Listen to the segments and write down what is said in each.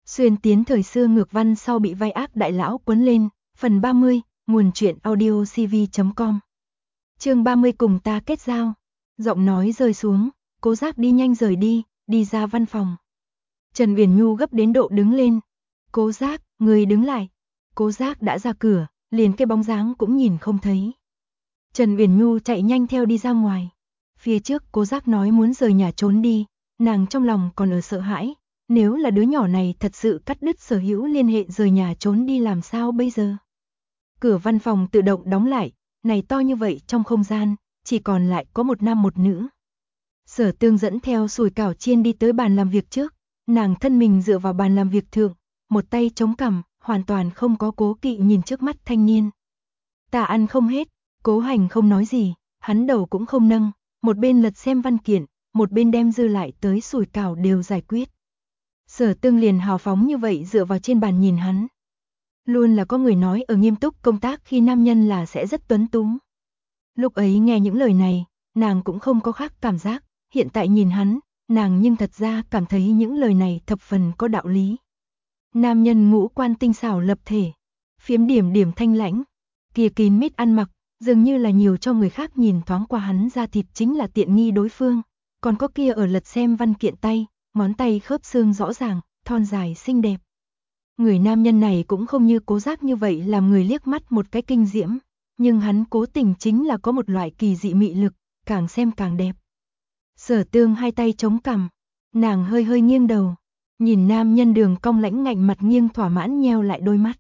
Xuyên tiến thời xưa ngược văn sau bị vai ác đại lão quấn lên, phần 30, nguồn truyện audio cv.com. Chương 30 cùng ta kết giao. Giọng nói rơi xuống, Cố Giác đi nhanh rời đi, đi ra văn phòng. Trần Uyển Nhu gấp đến độ đứng lên. Cố Giác, người đứng lại. Cố Giác đã ra cửa, liền cái bóng dáng cũng nhìn không thấy. Trần Uyển Nhu chạy nhanh theo đi ra ngoài. Phía trước Cố Giác nói muốn rời nhà trốn đi, nàng trong lòng còn ở sợ hãi. Nếu là đứa nhỏ này thật sự cắt đứt sở hữu liên hệ rời nhà trốn đi làm sao bây giờ? Cửa văn phòng tự động đóng lại, này to như vậy trong không gian, chỉ còn lại có một nam một nữ. Sở Tương dẫn theo sủi cảo chiên đi tới bàn làm việc trước, nàng thân mình dựa vào bàn làm việc thượng, một tay chống cằm, hoàn toàn không có cố kỵ nhìn trước mắt thanh niên. Ta ăn không hết, Cố Hành không nói gì, hắn đầu cũng không nâng, một bên lật xem văn kiện, một bên đem dư lại tới sủi cảo đều giải quyết. Sở Tương liền hào phóng như vậy dựa vào trên bàn nhìn hắn. Luôn là có người nói ở nghiêm túc công tác khi nam nhân là sẽ rất tuấn tú. Lúc ấy nghe những lời này, nàng cũng không có khác cảm giác, hiện tại nhìn hắn, nàng nhưng thật ra cảm thấy những lời này thập phần có đạo lý. Nam nhân ngũ quan tinh xảo lập thể, phiếm điểm điểm thanh lãnh, kia kín mít ăn mặc, dường như là nhiều cho người khác nhìn thoáng qua hắn da thịt chính là tiện nghi đối phương, còn có kia ở lật xem văn kiện tay, ngón tay khớp xương rõ ràng, thon dài xinh đẹp. Người nam nhân này cũng không như Cố Giác như vậy làm người liếc mắt một cái kinh diễm, nhưng hắn cố tình chính là có một loại kỳ dị mị lực, càng xem càng đẹp. Sở Tương hai tay chống cằm, nàng hơi hơi nghiêng đầu, nhìn nam nhân đường cong lãnh ngạnh mặt nghiêng thỏa mãn nheo lại đôi mắt.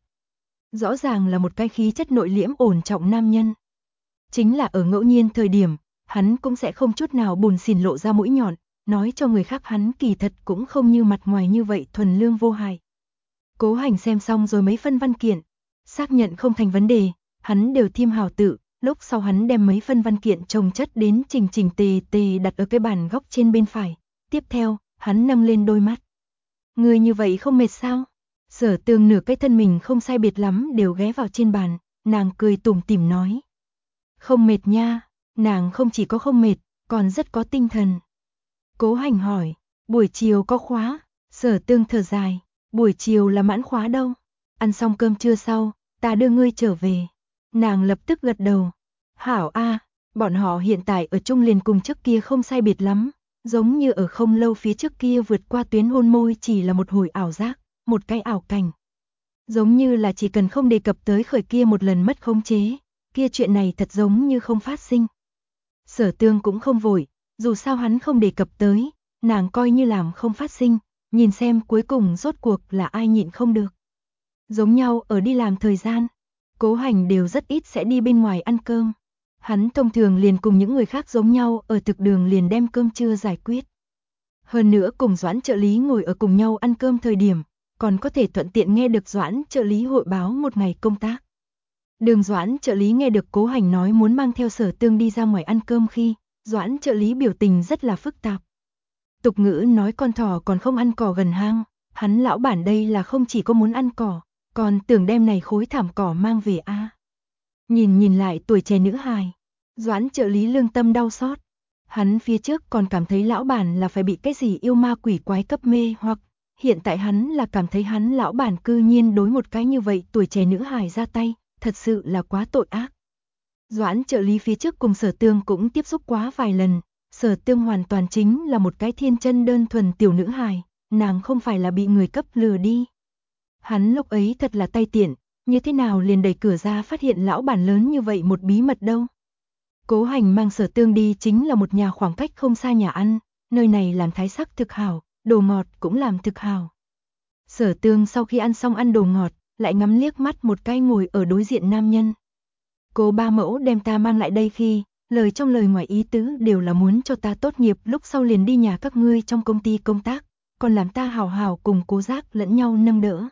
Rõ ràng là một cái khí chất nội liễm ổn trọng nam nhân. Chính là ở ngẫu nhiên thời điểm, hắn cũng sẽ không chút nào buồn xỉn lộ ra mũi nhọn, nói cho người khác hắn kỳ thật cũng không như mặt ngoài như vậy thuần lương vô hại. Cố Hành xem xong rồi mấy phân văn kiện, xác nhận không thành vấn đề, hắn đều thêm hào tự, lúc sau hắn đem mấy phân văn kiện chồng chất đến chỉnh chỉnh tề tề đặt ở cái bàn góc trên bên phải, tiếp theo, hắn nâng lên đôi mắt. Người như vậy không mệt sao? Sở Tương nửa cái thân mình không sai biệt lắm đều ghé vào trên bàn, nàng cười tủm tỉm nói. Không mệt nha, nàng không chỉ có không mệt, còn rất có tinh thần. Cố Hành hỏi, buổi chiều có khóa? Sở Tương thở dài, buổi chiều là mãn khóa đâu. Ăn xong cơm trưa sau, ta đưa ngươi trở về. Nàng lập tức gật đầu. Hảo a, bọn họ hiện tại ở chung liền cùng trước kia không sai biệt lắm, giống như ở không lâu phía trước kia vượt qua tuyến hôn môi chỉ là một hồi ảo giác, một cái ảo cảnh. Giống như là chỉ cần không đề cập tới khởi kia một lần mất khống chế, kia chuyện này thật giống như không phát sinh. Sở Tương cũng không vội, dù sao hắn không đề cập tới, nàng coi như làm không phát sinh, nhìn xem cuối cùng rốt cuộc là ai nhịn không được. Giống nhau ở đi làm thời gian, Cố Hành đều rất ít sẽ đi bên ngoài ăn cơm. Hắn thông thường liền cùng những người khác giống nhau ở thực đường liền đem cơm trưa giải quyết. Hơn nữa cùng Doãn trợ lý ngồi ở cùng nhau ăn cơm thời điểm, còn có thể thuận tiện nghe được Doãn trợ lý hội báo một ngày công tác. Đường Doãn trợ lý nghe được Cố Hành nói muốn mang theo Sở Tương đi ra ngoài ăn cơm khi, Doãn trợ lý biểu tình rất là phức tạp. Tục ngữ nói con thỏ còn không ăn cỏ gần hang, hắn lão bản đây là không chỉ có muốn ăn cỏ, còn tưởng đem này khối thảm cỏ mang về a. Nhìn lại tuổi trẻ nữ hài, Doãn trợ lý lương tâm đau xót. Hắn phía trước còn cảm thấy lão bản là phải bị cái gì yêu ma quỷ quái cấp mê hoặc, hiện tại hắn là cảm thấy hắn lão bản cư nhiên đối một cái như vậy tuổi trẻ nữ hài ra tay, thật sự là quá tội ác. Doãn trợ lý phía trước cùng Sở Tương cũng tiếp xúc quá vài lần, Sở Tương hoàn toàn chính là một cái thiên chân đơn thuần tiểu nữ hài, nàng không phải là bị người cấp lừa đi. Hắn lúc ấy thật là tay tiện, như thế nào liền đẩy cửa ra phát hiện lão bản lớn như vậy một bí mật đâu. Cố Hành mang Sở Tương đi chính là một nhà khoảng cách không xa nhà ăn, nơi này làm thái sắc thực hảo, đồ ngọt cũng làm thực hảo. Sở Tương sau khi ăn xong ăn đồ ngọt, lại ngắm liếc mắt một cái ngồi ở đối diện nam nhân. Cố ba mẫu đem ta mang lại đây khi, lời trong lời ngoài ý tứ đều là muốn cho ta tốt nghiệp lúc sau liền đi nhà các ngươi trong công ty công tác, còn làm ta hào hào cùng Cố Giác lẫn nhau nâng đỡ.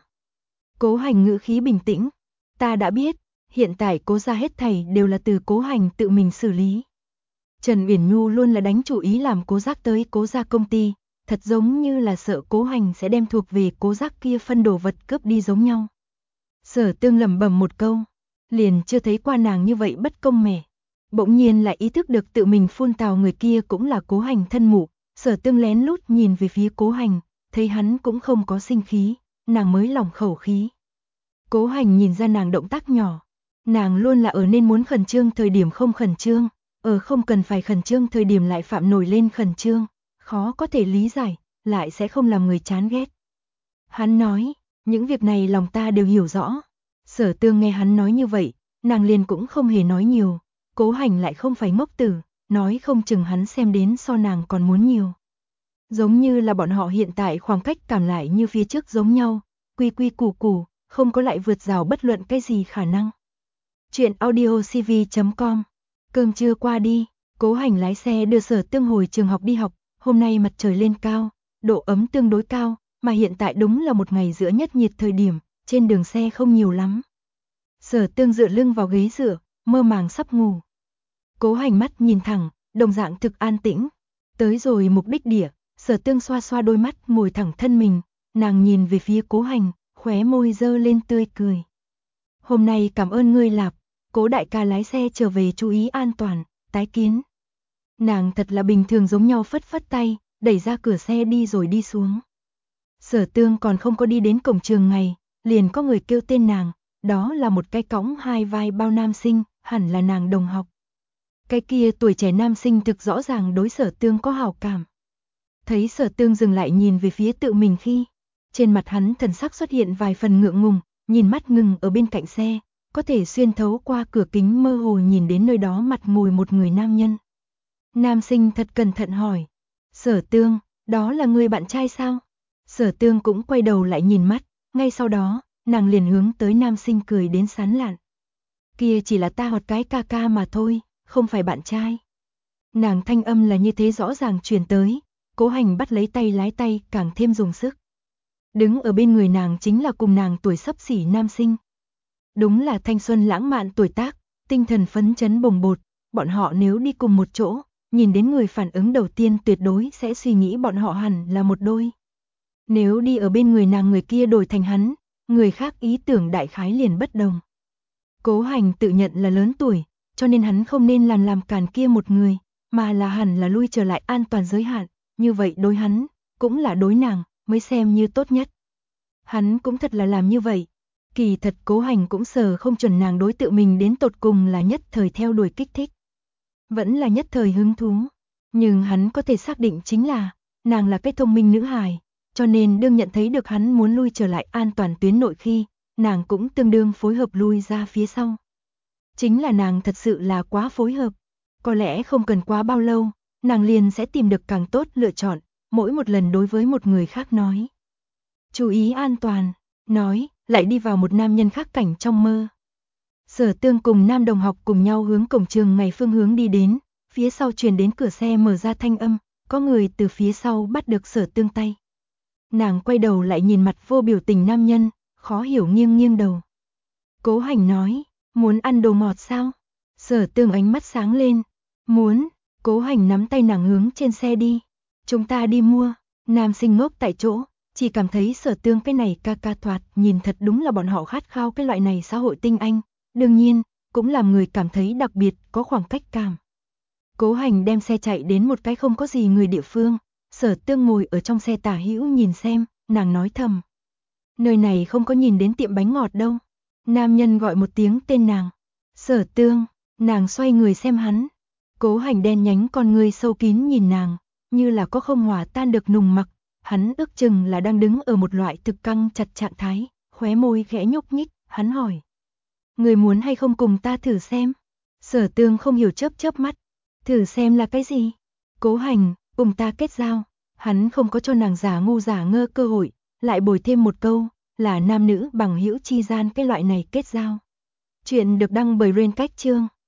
Cố Hành ngữ khí bình tĩnh, ta đã biết, hiện tại Cố gia hết thảy đều là từ Cố Hành tự mình xử lý. Trần Uyển Nhu luôn là đánh chủ ý làm Cố Giác tới Cố gia công ty, thật giống như là sợ Cố Hành sẽ đem thuộc về Cố Giác kia phân đồ vật cướp đi giống nhau. Sở Tương lẩm bẩm một câu, liền chưa thấy qua nàng như vậy bất công mẻ. Bỗng nhiên lại ý thức được tự mình phun tào người kia cũng là Cố Hành thân mụ, Sở Tương lén lút nhìn về phía Cố Hành, thấy hắn cũng không có sinh khí, nàng mới lỏng khẩu khí. Cố Hành nhìn ra nàng động tác nhỏ. Nàng luôn là ở nên muốn khẩn trương thời điểm không khẩn trương, ở không cần phải khẩn trương thời điểm lại phạm nổi lên khẩn trương, khó có thể lý giải, lại sẽ không làm người chán ghét. Hắn nói, những việc này lòng ta đều hiểu rõ. Sở Tương nghe hắn nói như vậy, nàng liền cũng không hề nói nhiều. Cố Hành lại không phải ngốc tử, nói không chừng hắn xem đến so nàng còn muốn nhiều. Giống như là bọn họ hiện tại khoảng cách cảm lại như phía trước giống nhau, quy quy củ củ, không có lại vượt rào bất luận cái gì khả năng. Chuyện audiocv.com. Cơm trưa qua đi, Cố Hành lái xe đưa Sở Tương hồi trường học đi học. Hôm nay mặt trời lên cao, độ ấm tương đối cao, mà hiện tại đúng là một ngày giữa nhất nhiệt thời điểm, trên đường xe không nhiều lắm. Sở Tương dựa lưng vào ghế dựa, mơ màng sắp ngủ. Cố Hành mắt nhìn thẳng, đồng dạng thực an tĩnh. Tới rồi mục đích địa, Sở Tương xoa xoa đôi mắt, ngồi thẳng thân mình, nàng nhìn về phía Cố Hành, khóe môi dơ lên tươi cười. Hôm nay cảm ơn ngươi Lạp, Cố đại ca lái xe trở về chú ý an toàn, tái kiến. Nàng thật là bình thường giống nhau phất phất tay, đẩy ra cửa xe đi rồi đi xuống. Sở Tương còn không có đi đến cổng trường ngày, liền có người kêu tên nàng, đó là một cái cõng hai vai bao nam sinh, hẳn là nàng đồng học. Cái kia tuổi trẻ nam sinh thực rõ ràng đối Sở Tương có hảo cảm. Thấy Sở Tương dừng lại nhìn về phía tự mình khi, trên mặt hắn thần sắc xuất hiện vài phần ngượng ngùng, nhìn mắt ngừng ở bên cạnh xe, có thể xuyên thấu qua cửa kính mơ hồ nhìn đến nơi đó mặt ngồi một người nam nhân. Nam sinh thật cẩn thận hỏi, Sở Tương, đó là người bạn trai sao? Sở Tương cũng quay đầu lại nhìn mắt, ngay sau đó, nàng liền hướng tới nam sinh cười đến sán lạn. Kia chỉ là ta hoặc cái ca ca mà thôi, không phải bạn trai. Nàng thanh âm là như thế rõ ràng truyền tới, Cố Hành bắt lấy tay lái tay càng thêm dùng sức. Đứng ở bên người nàng chính là cùng nàng tuổi xấp xỉ nam sinh. Đúng là thanh xuân lãng mạn tuổi tác, tinh thần phấn chấn bồng bột, bọn họ nếu đi cùng một chỗ, nhìn đến người phản ứng đầu tiên tuyệt đối sẽ suy nghĩ bọn họ hẳn là một đôi. Nếu đi ở bên người nàng người kia đổi thành hắn, người khác ý tưởng đại khái liền bất đồng. Cố Hành tự nhận là lớn tuổi, cho nên hắn không nên làm càn kia một người, mà là hẳn là lui trở lại an toàn giới hạn, như vậy đối hắn, cũng là đối nàng, mới xem như tốt nhất. Hắn cũng thật là làm như vậy. Kỳ thật Cố Hành cũng sờ không chuẩn nàng đối tự mình đến tột cùng là nhất thời theo đuổi kích thích, vẫn là nhất thời hứng thú. Nhưng hắn có thể xác định chính là, nàng là cái thông minh nữ hài, cho nên đương nhận thấy được hắn muốn lui trở lại an toàn tuyến nội khi, nàng cũng tương đương phối hợp lui ra phía sau. Chính là nàng thật sự là quá phối hợp, có lẽ không cần quá bao lâu, nàng liền sẽ tìm được càng tốt lựa chọn, mỗi một lần đối với một người khác nói. Chú ý an toàn, nói, lại đi vào một nam nhân khác cảnh trong mơ. Sở Tương cùng nam đồng học cùng nhau hướng cổng trường ngày phương hướng đi đến, phía sau truyền đến cửa xe mở ra thanh âm, có người từ phía sau bắt được Sở Tương tay. Nàng quay đầu lại nhìn mặt vô biểu tình nam nhân, khó hiểu nghiêng nghiêng đầu. Cố Hành nói, muốn ăn đồ ngọt sao? Sở Tương ánh mắt sáng lên, muốn. Cố Hành nắm tay nàng hướng trên xe đi. Chúng ta đi mua. Nam sinh ngốc tại chỗ, chỉ cảm thấy Sở Tương cái này ca ca thoạt, nhìn thật đúng là bọn họ khát khao cái loại này xã hội tinh anh. Đương nhiên, cũng làm người cảm thấy đặc biệt, có khoảng cách cảm. Cố Hành đem xe chạy đến một cái không có gì người địa phương. Sở Tương ngồi ở trong xe tả hữu nhìn xem, nàng nói thầm. Nơi này không có nhìn đến tiệm bánh ngọt đâu. Nam nhân gọi một tiếng tên nàng. Sở Tương, nàng xoay người xem hắn. Cố Hành đen nhánh con ngươi sâu kín nhìn nàng, như là có không hòa tan được nùng mặc. Hắn ước chừng là đang đứng ở một loại thực căng chặt trạng thái, khóe môi khẽ nhúc nhích, hắn hỏi. Người muốn hay không cùng ta thử xem? Sở Tương không hiểu chớp chớp mắt. Thử xem là cái gì? Cố Hành, cùng ta kết giao. Hắn không có cho nàng giả ngu giả ngơ cơ hội, lại bồi thêm một câu, là nam nữ bằng hữu chi gian cái loại này kết giao. Chuyện được đăng bởi Rain Cách Chương.